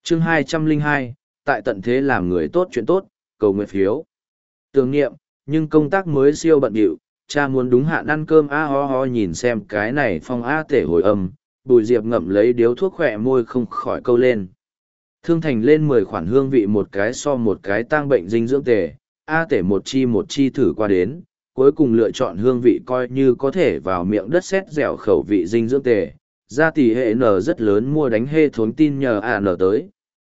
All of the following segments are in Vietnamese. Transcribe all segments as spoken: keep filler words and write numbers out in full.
chương hai trăm lẻ hai, tại tận thế làm người tốt chuyện tốt, cầu nguyện phiếu. Tưởng niệm, nhưng công tác mới siêu bận bịu, cha muốn đúng hạn ăn cơm a ho ho nhìn xem cái này phong a tể hồi âm, Bùi Diệp ngậm lấy điếu thuốc khỏe môi không khỏi câu lên. Thương thành lên mười khoản hương vị một cái so một cái tang bệnh dinh dưỡng tề, a tể một chi một chi thử qua đến, cuối cùng lựa chọn hương vị coi như có thể vào miệng đất sét dẻo khẩu vị dinh dưỡng tề. Ra tỷ hệ N rất lớn mua đánh hê thốn tin nhờ A N tới.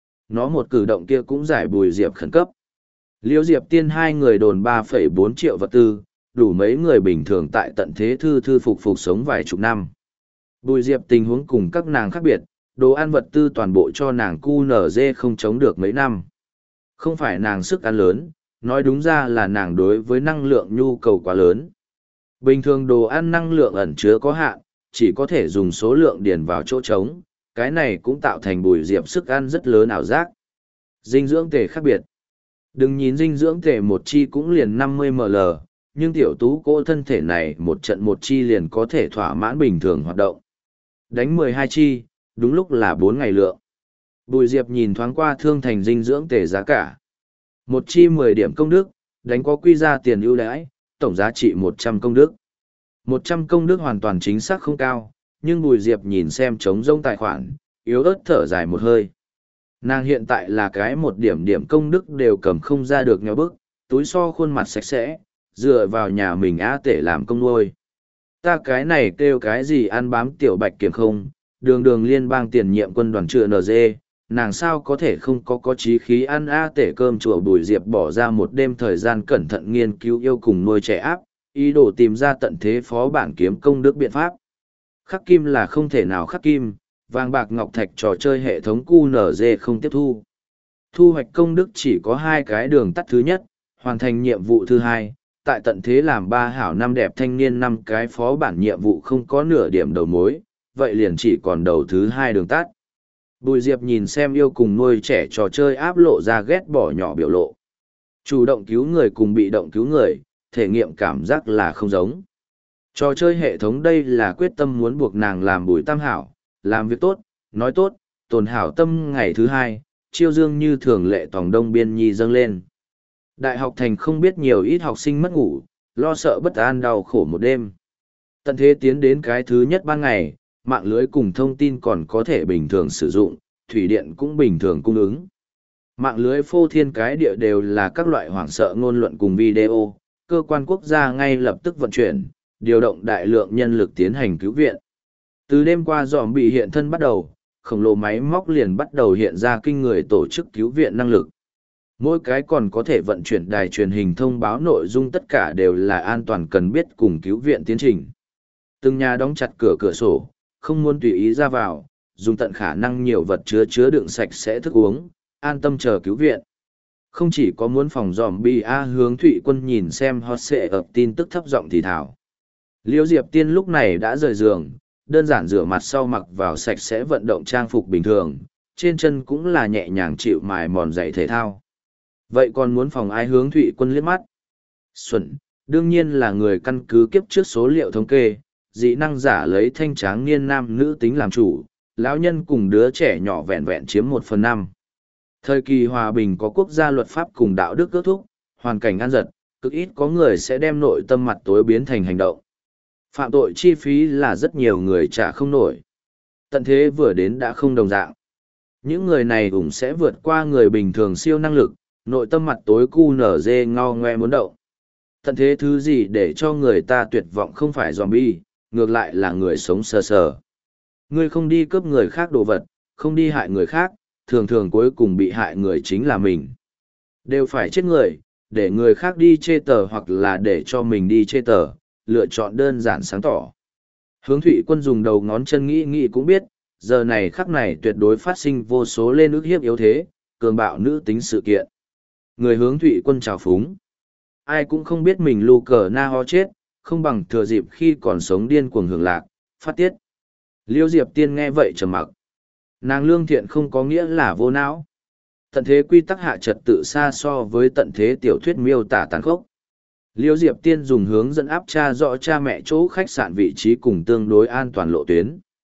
Nó một cử động kia cũng giải Bùi Diệp khẩn cấp. Liễu Diệp Tiên hai người đồn ba phẩy bốn triệu vật tư, đủ mấy người bình thường tại tận thế thư thư phục phục sống vài chục năm. Bùi Diệp tình huống cùng các nàng khác biệt, đồ ăn vật tư toàn bộ cho nàng cu nở dê không chống được mấy năm. Không phải nàng sức ăn lớn, nói đúng ra là nàng đối với năng lượng nhu cầu quá lớn. Bình thường đồ ăn năng lượng ẩn chứa có hạn, chỉ có thể dùng số lượng điền vào chỗ trống, cái này cũng tạo thành Bùi Diệp sức ăn rất lớn ảo giác. Dinh dưỡng tề khác biệt. Đừng nhìn dinh dưỡng tề một chi cũng liền năm mươi mililit, nhưng tiểu tú cô thân thể này một trận một chi liền có thể thỏa mãn bình thường hoạt động. Đánh mười hai chi, đúng lúc là bốn ngày lượng. Bùi Diệp nhìn thoáng qua thương thành dinh dưỡng tề giá cả. Một chi mười điểm công đức, đánh có quy ra tiền ưu đãi, tổng giá trị một trăm công đức. một trăm công đức hoàn toàn chính xác không cao, nhưng Bùi Diệp nhìn xem trống rông tài khoản, yếu ớt thở dài một hơi. Nàng hiện tại là cái một điểm điểm công đức đều cầm không ra được nhau bức, túi so khuôn mặt sạch sẽ, dựa vào nhà mình á tể làm công nuôi. Ta cái này kêu cái gì ăn bám tiểu bạch kiểm không, đường đường liên bang tiền nhiệm quân đoàn chữa en giê, nàng sao có thể không có có chí khí ăn a tể cơm chùa. Bùi Diệp bỏ ra một đêm thời gian cẩn thận nghiên cứu yêu cùng nuôi trẻ áp, ý đồ tìm ra tận thế phó bản kiếm công đức biện pháp. Khắc kim là không thể nào khắc kim, vàng bạc ngọc thạch trò chơi hệ thống cu nở dê không tiếp thu. Thu hoạch công đức chỉ có hai cái đường tắt: thứ nhất, hoàn thành nhiệm vụ; thứ hai, tại tận thế làm ba hảo năm đẹp thanh niên. Năm cái phó bản nhiệm vụ không có nửa điểm đầu mối, vậy liền chỉ còn đầu thứ hai đường tắt. Bùi Diệp nhìn xem yêu cùng nuôi trẻ trò chơi áp lộ ra ghét bỏ nhỏ biểu lộ. Chủ động cứu người cùng bị động cứu người, thể nghiệm cảm giác là không giống. Trò chơi hệ thống đây là quyết tâm muốn buộc nàng làm Bùi Tam hảo, làm việc tốt, nói tốt, tồn hảo tâm. Ngày thứ hai, chiêu dương như thường lệ tòng đông biên nhi dâng lên. Đại học thành không biết nhiều ít học sinh mất ngủ, lo sợ bất an đau khổ một đêm. Tận thế tiến đến cái thứ nhất ban ngày, mạng lưới cùng thông tin còn có thể bình thường sử dụng, thủy điện cũng bình thường cung ứng. Mạng lưới phô thiên cái địa đều là các loại hoảng sợ ngôn luận cùng video, cơ quan quốc gia ngay lập tức vận chuyển, điều động đại lượng nhân lực tiến hành cứu viện. Từ đêm qua dòm bị hiện thân bắt đầu, khổng lồ máy móc liền bắt đầu hiện ra kinh người tổ chức cứu viện năng lực. Mỗi cái còn có thể vận chuyển đài truyền hình thông báo nội dung, tất cả đều là an toàn cần biết cùng cứu viện tiến trình. Từng nhà đóng chặt cửa cửa sổ, không muốn tùy ý ra vào, dùng tận khả năng nhiều vật chứa chứa đựng sạch sẽ thức uống, an tâm chờ cứu viện. Không chỉ có muốn phòng dòm bi A Hướng Thụy Quân nhìn xem hot sẽ ập tin tức thấp giọng thì thảo. Liễu Diệp Tiên lúc này đã rời giường, đơn giản rửa mặt sau mặc vào sạch sẽ vận động trang phục bình thường, trên chân cũng là nhẹ nhàng chịu mài mòn giày thể thao. Vậy còn muốn phòng ai? Hướng Thụy Quân liếc mắt. Xuẩn, đương nhiên là người căn cứ kiếp trước số liệu thống kê, dị năng giả lấy thanh tráng niên nam nữ tính làm chủ, lão nhân cùng đứa trẻ nhỏ vẹn vẹn chiếm một phần năm. Thời kỳ hòa bình có quốc gia luật pháp cùng đạo đức ước thúc, hoàn cảnh an giật, cực ít có người sẽ đem nội tâm mặt tối biến thành hành động. Phạm tội chi phí là rất nhiều người trả không nổi. Tận thế vừa đến đã không đồng dạng. Những người này cũng sẽ vượt qua người bình thường siêu năng lực, nội tâm mặt tối cu nở dê ngao ngoe muốn động. Tận thế thứ gì để cho người ta tuyệt vọng không phải zombie, ngược lại là người sống sờ sờ. Ngươi không đi cướp người khác đồ vật, không đi hại người khác, thường thường cuối cùng bị hại người chính là mình. Đều phải chết người, để người khác đi chê tờ hoặc là để cho mình đi chê tờ, lựa chọn đơn giản sáng tỏ. Hướng Thụy Quân dùng đầu ngón chân nghĩ nghĩ cũng biết, giờ này khắc này tuyệt đối phát sinh vô số lên ức hiếp yếu thế, cường bạo nữ tính sự kiện. Người Hướng Thụy Quân trào phúng. Ai cũng không biết mình lu cờ na ho chết, không bằng thừa dịp khi còn sống điên cuồng hưởng lạc, phát tiết. Liêu Diệp Tiên nghe vậy trầm mặc. Nàng lương thiện không có nghĩa là vô não. Tận thế quy tắc hạ trật tự xa so với tận thế tiểu thuyết miêu tả tàn khốc. Liêu Diệp Tiên dùng hướng dẫn áp tra rõ cha mẹ chỗ khách sạn vị trí cùng tương đối an toàn lộ tuyến.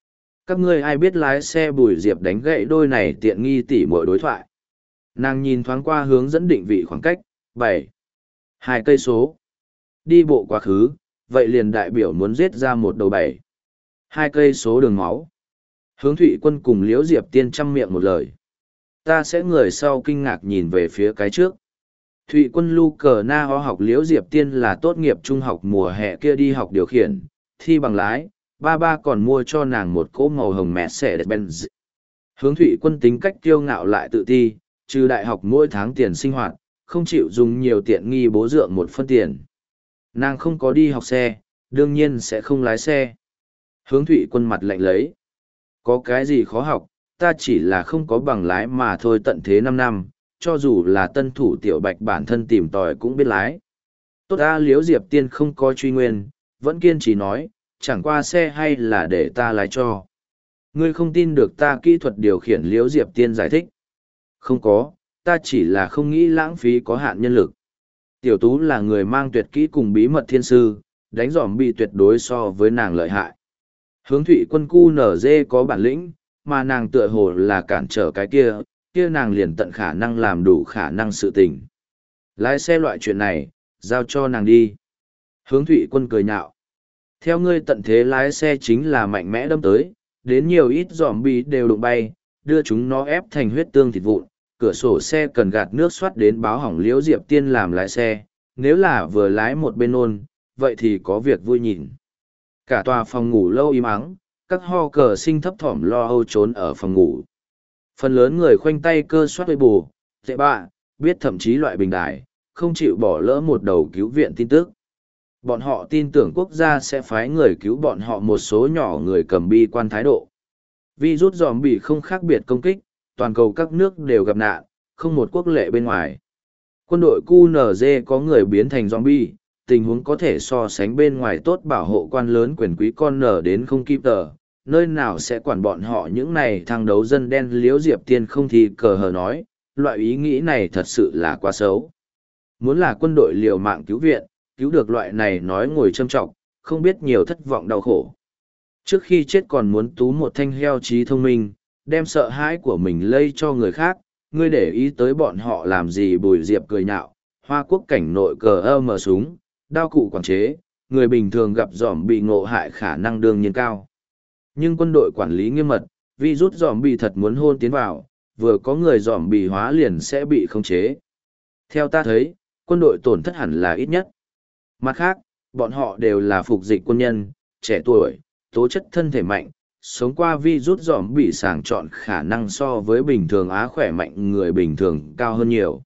Các ngươi ai biết lái xe Bùi Diệp đánh gậy đôi này tiện nghi tỉ muội đối thoại. Nàng nhìn thoáng qua hướng dẫn định vị khoảng cách, bảy, hai cây số. Đi bộ quá khứ, vậy liền đại biểu muốn giết ra một đầu bảy, hai cây số đường máu. Hướng Thụy Quân cùng Liễu Diệp Tiên chăm miệng một lời. Ta sẽ người sau kinh ngạc nhìn về phía cái trước. Thụy Quân lu cờ na ho học Liễu Diệp Tiên là tốt nghiệp trung học mùa hè kia đi học điều khiển, thi bằng lái, ba ba còn mua cho nàng một cỗ màu hồng Mercedes-Benz. Hướng Thụy Quân tính cách kiêu ngạo lại tự ti, trừ đại học mỗi tháng tiền sinh hoạt, không chịu dùng nhiều tiện nghi bố dượng một phân tiền. Nàng không có đi học xe, đương nhiên sẽ không lái xe. Hướng Thụy Quân mặt lạnh lấy. Có cái gì khó học, ta chỉ là không có bằng lái mà thôi, tận thế năm năm, cho dù là tân thủ tiểu bạch bản thân tìm tòi cũng biết lái. Tốt ta Liễu Diệp Tiên không có truy nguyên, vẫn kiên trì nói, chẳng qua xe hay là để ta lái cho. Ngươi không tin được ta kỹ thuật điều khiển, Liễu Diệp Tiên giải thích. Không có, ta chỉ là không nghĩ lãng phí có hạn nhân lực. Tiểu Tú là người mang tuyệt kỹ cùng bí mật thiên sư, đánh giỏm bị tuyệt đối so với nàng lợi hại. Hướng Thụy Quân cu nở dê có bản lĩnh, mà nàng tựa hồ là cản trở cái kia, kia nàng liền tận khả năng làm đủ khả năng sự tình. Lái xe loại chuyện này, giao cho nàng đi. Hướng Thụy Quân cười nhạo. Theo ngươi tận thế lái xe chính là mạnh mẽ đâm tới, đến nhiều ít giỏm bị đều đụng bay, đưa chúng nó ép thành huyết tương thịt vụn. Cửa sổ xe cần gạt nước xoát đến báo hỏng Liễu Diệp Tiên làm lái xe, nếu là vừa lái một bên ôn, vậy thì có việc vui nhìn. Cả tòa phòng ngủ lâu im ắng, các ho cờ sinh thấp thỏm lo âu trốn ở phòng ngủ. Phần lớn người khoanh tay cơ soát với bù, tệ bạ, biết thậm chí loại bình đài, không chịu bỏ lỡ một đầu cứu viện tin tức. Bọn họ tin tưởng quốc gia sẽ phái người cứu bọn họ, một số nhỏ người cầm bi quan thái độ. Virus zombie không khác biệt công kích, toàn cầu các nước đều gặp nạn, không một quốc lệ bên ngoài. Quân đội quy en giê có người biến thành zombie, tình huống có thể so sánh bên ngoài tốt, bảo hộ quan lớn quyền quý con nở đến không kịp tờ, nơi nào sẽ quản bọn họ những này thằng đấu dân đen. Liễu Diệp Tiên không thì cờ hờ nói, loại ý nghĩ này thật sự là quá xấu. Muốn là quân đội liều mạng cứu viện, cứu được loại này nói ngồi châm trọng, không biết nhiều thất vọng đau khổ. Trước khi chết còn muốn tú một thanh heo trí thông minh, đem sợ hãi của mình lây cho người khác, ngươi để ý tới bọn họ làm gì? Bùi Diệp cười nhạo, Hoa Quốc cảnh nội cờ ơ mờ súng, đao cụ quản chế, người bình thường gặp giỏm bị ngộ hại khả năng đương nhiên cao. Nhưng quân đội quản lý nghiêm mật, virus giỏm bị thật muốn hôn tiến vào, vừa có người giỏm bị hóa liền sẽ bị khống chế. Theo ta thấy, quân đội tổn thất hẳn là ít nhất. Mặt khác, bọn họ đều là phục dịch quân nhân, trẻ tuổi, tố chất thân thể mạnh, sống qua virus giỏm bị sàng chọn khả năng so với bình thường Á khỏe mạnh người bình thường cao hơn nhiều.